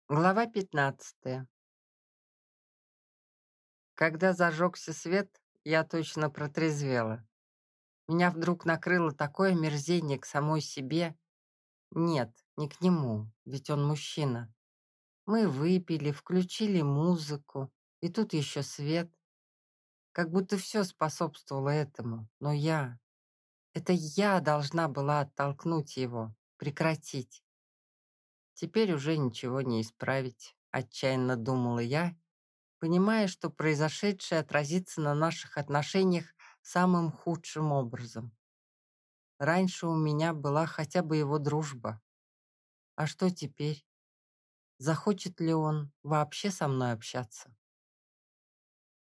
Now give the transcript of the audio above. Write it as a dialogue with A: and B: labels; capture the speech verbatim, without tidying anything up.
A: Глава пятнадцатая. Когда зажегся свет, я точно протрезвела. Меня вдруг накрыло такое мерзение к самой себе. Нет, не к нему, ведь он мужчина. Мы выпили, включили музыку, и тут еще свет. Как будто все способствовало этому. Но я... Это я должна была оттолкнуть его, прекратить. Теперь уже ничего не исправить, отчаянно думала я, понимая, что произошедшее отразится на наших отношениях самым худшим образом. Раньше у меня была хотя бы его дружба. А что теперь? Захочет ли он вообще со мной общаться?